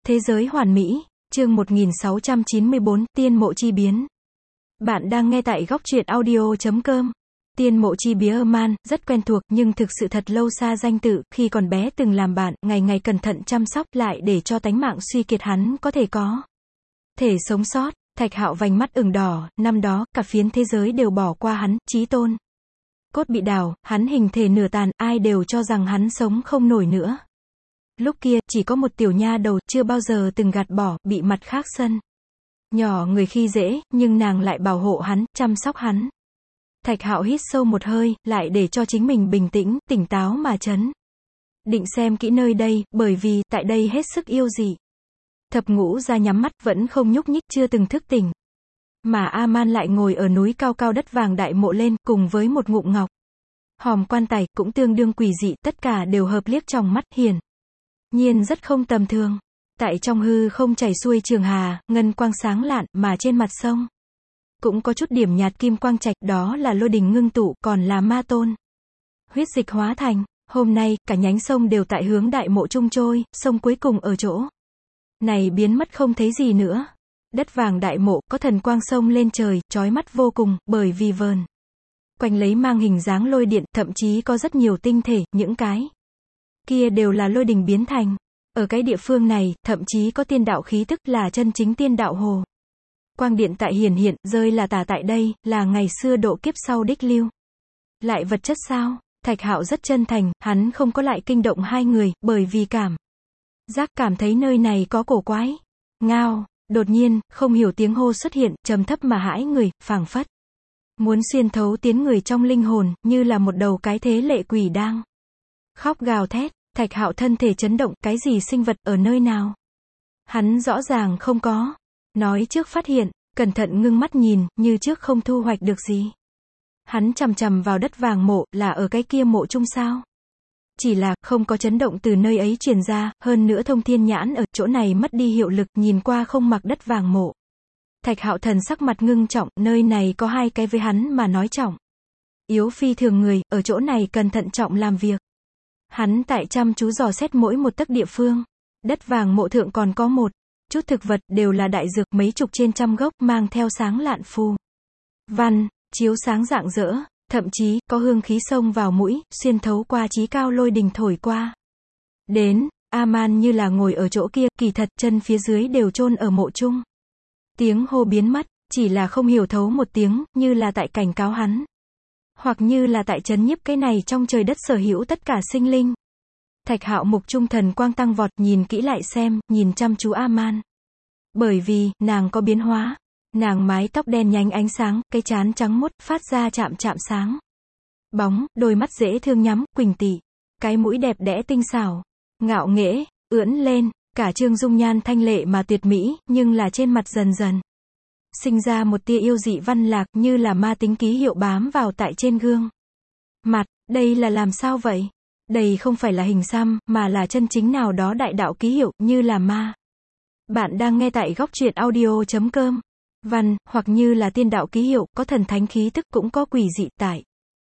Thế giới hoàn mỹ, chương 1694, tiên mộ chi biến. Bạn đang nghe tại góc truyện audio.com. Tiên mộ chi biến man, rất quen thuộc nhưng thực sự thật lâu xa danh tự, khi còn bé từng làm bạn, ngày ngày cẩn thận chăm sóc lại để cho tánh mạng suy kiệt hắn có thể sống sót. Thạch Hạo vành mắt ửng đỏ, năm đó, cả phiến thế giới đều bỏ qua hắn, chí tôn. Cốt bị đào, hắn hình thể nửa tàn, ai đều cho rằng hắn sống không nổi nữa. Lúc kia, chỉ có một tiểu nha đầu, chưa bao giờ từng gạt bỏ, bị mặt khác sân. Nhỏ người khi dễ, nhưng nàng lại bảo hộ hắn, chăm sóc hắn. Thạch Hạo hít sâu một hơi, lại để cho chính mình bình tĩnh, tỉnh táo mà trấn định xem kỹ nơi đây, bởi vì, tại đây hết sức yêu dị. Thập Ngũ Gia nhắm mắt, vẫn không nhúc nhích, chưa từng thức tỉnh. Mà A-man lại ngồi ở núi cao cao đất vàng đại mộ lên, cùng với một ngụm ngọc hòm quan tài, cũng tương đương quỷ dị, tất cả đều hợp liếc trong mắt, hiển nhiên rất không tầm thường. Tại trong hư không chảy xuôi trường hà, ngân quang sáng lạn, mà trên mặt sông cũng có chút điểm nhạt kim quang trạch, đó là lôi đình ngưng tụ, còn là ma tôn huyết dịch hóa thành. Hôm nay, cả nhánh sông đều tại hướng đại mộ trung trôi, sông cuối cùng ở chỗ này biến mất không thấy gì nữa. Đất vàng đại mộ, có thần quang sông lên trời, chói mắt vô cùng, bởi vì vờn quanh lấy mang hình dáng lôi điện, thậm chí có rất nhiều tinh thể, những cái kia đều là lôi đình biến thành. Ở cái địa phương này, thậm chí có tiên đạo khí tức, là chân chính tiên đạo hồ. Quang điện tại hiển hiện, rơi là tả tại đây, là ngày xưa độ kiếp sau đích lưu lại vật chất sao? Thạch Hạo rất chân thành, hắn không có lại kinh động hai người, bởi vì cảm thấy nơi này có cổ quái. Ngao, đột nhiên, không hiểu tiếng hô xuất hiện, trầm thấp mà hãi người, phảng phất muốn xuyên thấu tiến người trong linh hồn, như là một đầu cái thế lệ quỷ đang khóc gào thét. Thạch Hạo thân thể chấn động, cái gì sinh vật, ở nơi nào? Hắn rõ ràng không có nói trước phát hiện, cẩn thận ngưng mắt nhìn, như trước không thu hoạch được gì. Hắn chằm chằm vào đất vàng mộ, là ở cái kia mộ chung sao? Chỉ là, không có chấn động từ nơi ấy truyền ra, hơn nữa thông thiên nhãn ở chỗ này mất đi hiệu lực, nhìn qua không mặc đất vàng mộ. Thạch Hạo thần sắc mặt ngưng trọng, nơi này có hai cái với hắn mà nói trọng yếu phi thường người, ở chỗ này cần thận trọng làm việc. Hắn tại chăm chú dò xét mỗi một tấc địa phương. Đất vàng mộ thượng còn có một chút thực vật, đều là đại dược, mấy chục trên trăm gốc, mang theo sáng lạn phù văn, chiếu sáng rạng rỡ, thậm chí có hương khí xông vào mũi, xuyên thấu qua chí cao lôi đình thổi qua đến. A-man như là ngồi ở chỗ kia, kỳ thật chân phía dưới đều chôn ở mộ chung. Tiếng hô biến mất, chỉ là không hiểu thấu một tiếng, như là tại cảnh cáo hắn, hoặc như là tại trấn nhiếp cái này trong trời đất sở hữu tất cả sinh linh. Thạch Hạo mục trung thần quang tăng vọt, nhìn kỹ lại xem, nhìn chăm chú A-man. Bởi vì, nàng có biến hóa. Nàng mái tóc đen nhánh ánh sáng, cái trán trắng muốt, phát ra chạm sáng bóng, đôi mắt dễ thương nhắm, quỳnh tị. Cái mũi đẹp đẽ tinh xảo, ngạo nghễ, ưỡn lên, cả trương dung nhan thanh lệ mà tuyệt mỹ, nhưng là trên mặt dần dần sinh ra một tia yêu dị văn lạc, như là ma tính ký hiệu bám vào tại trên gương mặt. Đây là làm sao vậy? Đây không phải là hình xăm, mà là chân chính nào đó đại đạo ký hiệu, như là ma. Bạn đang nghe tại góc truyện audio.com. Văn, hoặc như là tiên đạo ký hiệu, có thần thánh khí tức, cũng có quỷ dị tại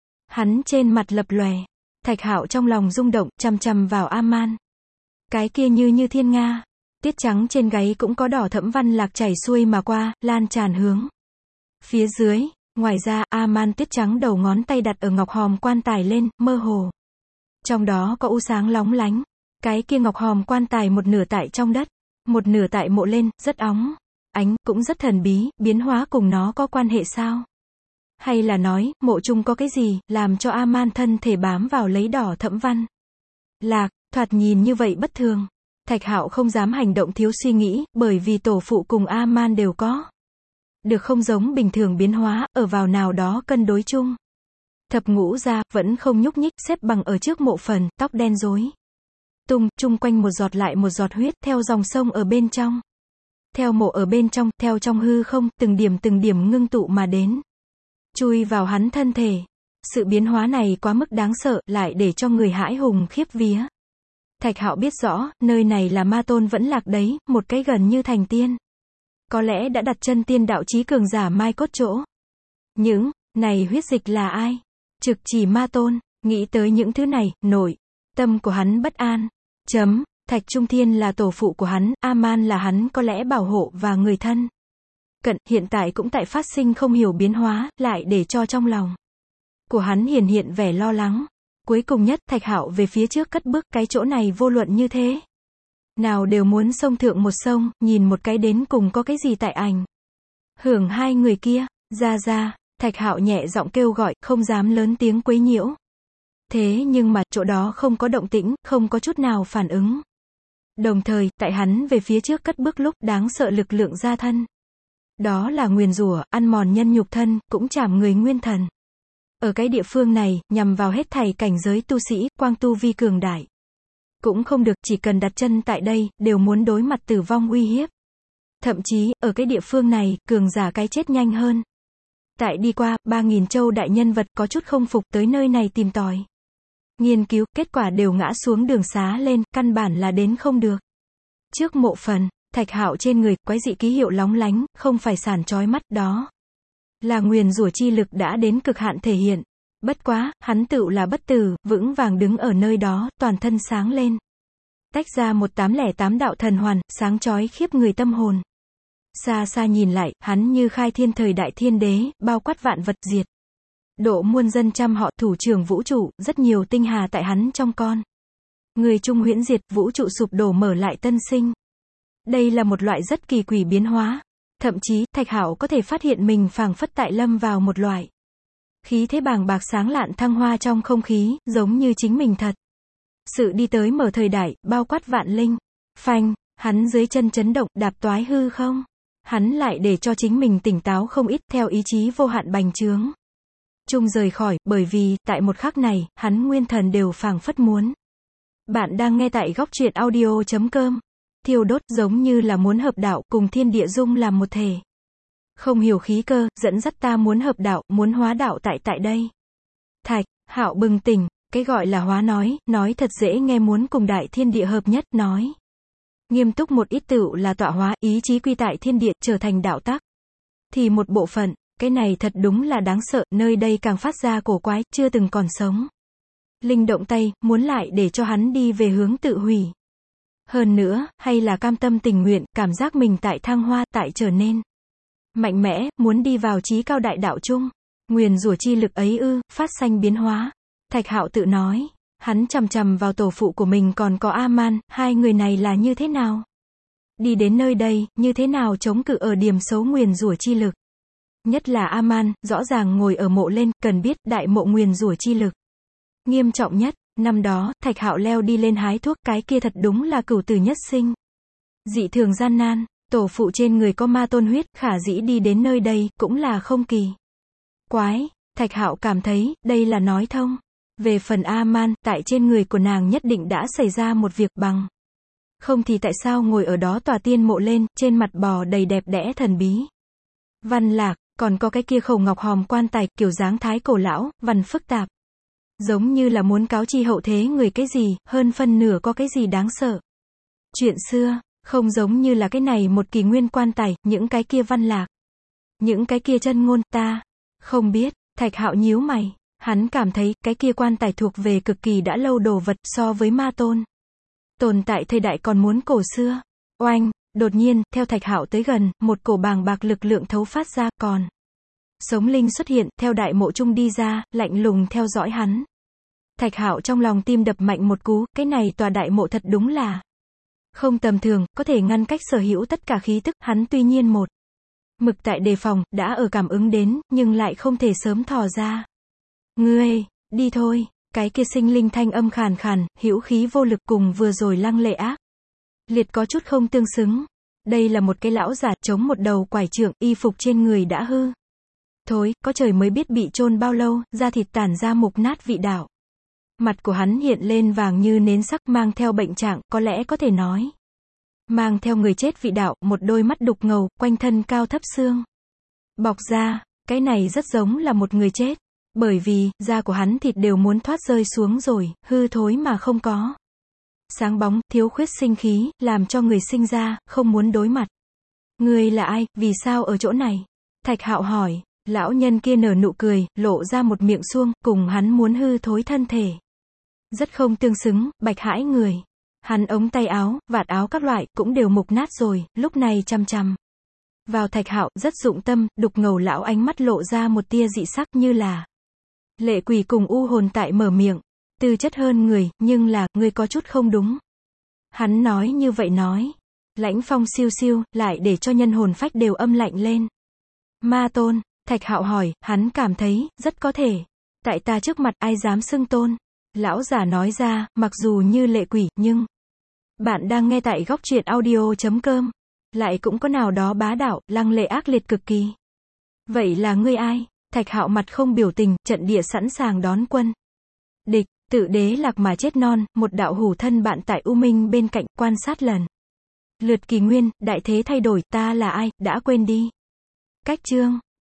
hắn trên mặt lập lòe. Thạch Hạo trong lòng rung động, chằm chằm vào A-man. Cái kia như thiên nga, tiết trắng trên gáy cũng có đỏ thẫm văn lạc chảy xuôi mà qua, lan tràn hướng phía dưới. Ngoài ra, A-man tiết trắng đầu ngón tay đặt ở ngọc hòm quan tài lên, mơ hồ trong đó có u sáng lóng lánh. Cái kia ngọc hòm quan tài một nửa tại trong đất, một nửa tại mộ lên, rất óng ánh, cũng rất thần bí. Biến hóa cùng nó có quan hệ sao? Hay là nói, mộ chung có cái gì, làm cho A-man thân thể bám vào lấy đỏ thẫm văn lạc, thoạt nhìn như vậy bất thường. Thạch Hạo không dám hành động thiếu suy nghĩ, bởi vì tổ phụ cùng A-man đều có được không giống bình thường biến hóa, ở vào nào đó cân đối chung. Thập Ngũ Gia vẫn không nhúc nhích, xếp bằng ở trước mộ phần, tóc đen rối tung, chung quanh một giọt lại một giọt huyết, theo dòng sông ở bên trong, theo mộ ở bên trong, theo trong hư không, từng điểm ngưng tụ mà đến, chui vào hắn thân thể. Sự biến hóa này quá mức đáng sợ, lại để cho người hãi hùng khiếp vía. Thạch Hạo biết rõ, nơi này là ma tôn vẫn lạc đấy, một cái gần như thành tiên. Có lẽ đã đặt chân tiên đạo chí cường giả mai cốt chỗ. Những này huyết dịch là ai? Trực chỉ ma tôn. Nghĩ tới những thứ này, nội tâm của hắn bất an. Thạch Trung Thiên là tổ phụ của hắn, A-man là hắn có lẽ bảo hộ và người thân cận, hiện tại cũng tại phát sinh không hiểu biến hóa, lại để cho trong lòng của hắn hiện vẻ lo lắng. Cuối cùng nhất, Thạch Hạo về phía trước cất bước, cái chỗ này vô luận như thế nào đều muốn xông thượng một sông, nhìn một cái đến cùng có cái gì tại ảnh hưởng hai người kia. Ra, Thạch Hạo nhẹ giọng kêu gọi, không dám lớn tiếng quấy nhiễu. Thế nhưng mà, chỗ đó không có động tĩnh, không có chút nào phản ứng. Đồng thời, tại hắn về phía trước cất bước lúc, đáng sợ lực lượng ra thân. Đó là nguyền rủa, ăn mòn nhân nhục thân, cũng chảm người nguyên thần. Ở cái địa phương này, nhằm vào hết thảy cảnh giới tu sĩ, quang tu vi cường đại. Cũng không được, chỉ cần đặt chân tại đây, đều muốn đối mặt tử vong uy hiếp. Thậm chí, ở cái địa phương này, cường giả cái chết nhanh hơn. Tại đi qua, 3.000 châu đại nhân vật có chút không phục tới nơi này tìm tòi. Nghiên cứu, kết quả đều ngã xuống đường xá lên, căn bản là đến không được. Trước mộ phần, Thạch Hạo trên người, quái dị ký hiệu lóng lánh, không phải sàn chói mắt, đó là nguyền rủa chi lực đã đến cực hạn thể hiện. Bất quá, hắn tựu là bất tử, vững vàng đứng ở nơi đó, toàn thân sáng lên. Tách ra 1808 đạo thần hoàn, sáng chói khiếp người tâm hồn. Xa xa nhìn lại, hắn như khai thiên thời đại thiên đế, bao quát vạn vật diệt. Độ muôn dân trăm họ, thủ trưởng vũ trụ, rất nhiều tinh hà tại hắn trong con. Người chung huyễn diệt, vũ trụ sụp đổ mở lại tân sinh. Đây là một loại rất kỳ quỷ biến hóa. Thậm chí, Thạch Hạo có thể phát hiện mình phảng phất tại lâm vào một loại khí thế bàng bạc sáng lạn thăng hoa trong không khí, giống như chính mình thật sự đi tới mở thời đại, bao quát vạn linh. Phanh, hắn dưới chân chấn động, đạp toái hư không. Hắn lại để cho chính mình tỉnh táo không ít, theo ý chí vô hạn bành trướng. Trung rời khỏi, bởi vì, tại một khắc này, hắn nguyên thần đều phảng phất muốn. Bạn đang nghe tại góc truyện audio.com. Thiêu đốt giống như là muốn hợp đạo, cùng thiên địa dung làm một thể. Không hiểu khí cơ, dẫn dắt ta muốn hợp đạo, muốn hóa đạo tại đây. Thạch Hạo bừng tỉnh, cái gọi là hóa nói thật dễ nghe, muốn cùng đại thiên địa hợp nhất, nói nghiêm túc một ít tựu là tọa hóa, ý chí quy tại thiên địa, trở thành đạo tác. Thì một bộ phận, cái này thật đúng là đáng sợ, nơi đây càng phát ra cổ quái, chưa từng còn sống. Linh động tay, muốn lại để cho hắn đi về hướng tự hủy. Hơn nữa, hay là cam tâm tình nguyện, cảm giác mình tại thăng hoa, tại trở nên mạnh mẽ, muốn đi vào chí cao đại đạo chung. Nguyền rủa chi lực ấy phát sanh biến hóa. Thạch Hạo tự nói, hắn chằm chằm vào tổ phụ của mình còn có A-man, hai người này là như thế nào? Đi đến nơi đây, như thế nào chống cự ở điểm xấu nguyền rủa chi lực? Nhất là A-man, rõ ràng ngồi ở mộ lên, cần biết, đại mộ nguyền rủa chi lực nghiêm trọng nhất. Năm đó, Thạch Hạo leo đi lên hái thuốc, cái kia thật đúng là cửu tử nhất sinh. Dị thường gian nan, tổ phụ trên người có ma tôn huyết, khả dĩ đi đến nơi đây, cũng là không kỳ quái. Thạch Hạo cảm thấy, đây là nói thông. Về phần A-man, tại trên người của nàng nhất định đã xảy ra một việc bằng. Không thì tại sao ngồi ở đó tòa tiên mộ lên, trên mặt bò đầy đẹp đẽ thần bí văn lạc, còn có cái kia khẩu ngọc hòm quan tài, kiểu dáng thái cổ lão, văn phức tạp. Giống như là muốn cáo chi hậu thế người cái gì, hơn phân nửa có cái gì đáng sợ. Chuyện xưa, không giống như là cái này một kỳ nguyên quan tài, những cái kia văn lạc. Những cái kia chân ngôn, ta không biết. Thạch Hạo nhíu mày, hắn cảm thấy, cái kia quan tài thuộc về cực kỳ đã lâu đồ vật, so với ma tôn tồn tại thời đại còn muốn cổ xưa. Oanh, đột nhiên, theo Thạch Hạo tới gần, một cổ bàng bạc lực lượng thấu phát ra, còn sống linh xuất hiện, theo đại mộ trung đi ra, lạnh lùng theo dõi hắn. Thạch Hạo trong lòng tim đập mạnh một cú, cái này tòa đại mộ thật đúng là không tầm thường, có thể ngăn cách sở hữu tất cả khí tức, hắn tuy nhiên một mực tại đề phòng, đã ở cảm ứng đến, nhưng lại không thể sớm thò ra. Ngươi, đi thôi, cái kia sinh linh thanh âm khàn khàn, hữu khí vô lực, cùng vừa rồi lăng lệ ác liệt có chút không tương xứng. Đây là một cái lão già, chống một đầu quải trượng, y phục trên người đã hư thối, có trời mới biết bị chôn bao lâu, da thịt tản ra mục nát vị đạo. Mặt của hắn hiện lên vàng như nến sắc, mang theo bệnh trạng, có lẽ có thể nói mang theo người chết vị đạo, một đôi mắt đục ngầu, quanh thân cao thấp xương bọc ra, cái này rất giống là một người chết, bởi vì da của hắn thịt đều muốn thoát rơi xuống rồi, hư thối mà không có sáng bóng, thiếu khuyết sinh khí, làm cho người sinh ra không muốn đối mặt. Ngươi là ai, vì sao ở chỗ này? Thạch Hạo hỏi. Lão nhân kia nở nụ cười, lộ ra một miệng suông, cùng hắn muốn hư thối thân thể rất không tương xứng, bạch hãi người. Hắn ống tay áo, vạt áo các loại, cũng đều mục nát rồi, lúc này chằm chằm vào Thạch Hạo, rất dụng tâm, đục ngầu lão ánh mắt lộ ra một tia dị sắc như là lệ quỷ cùng u hồn tại mở miệng. Tư chất hơn người, nhưng là, người có chút không đúng. Hắn nói như vậy nói. Lãnh phong siêu siêu, lại để cho nhân hồn phách đều âm lạnh lên. Ma tôn, Thạch Hạo hỏi, hắn cảm thấy, rất có thể. Tại ta trước mặt ai dám xưng tôn. Lão giả nói ra, mặc dù như lệ quỷ, nhưng bạn đang nghe tại góc truyện audio.com. Lại cũng có nào đó bá đạo, lăng lệ ác liệt cực kỳ. Vậy là ngươi ai? Thạch Hạo mặt không biểu tình, trận địa sẵn sàng đón quân địch. Tự đế lạc mà chết non, một đạo hủ thân bạn tại U Minh bên cạnh, quan sát lần lượt kỳ nguyên, đại thế thay đổi, ta là ai, đã quên đi. Cách chương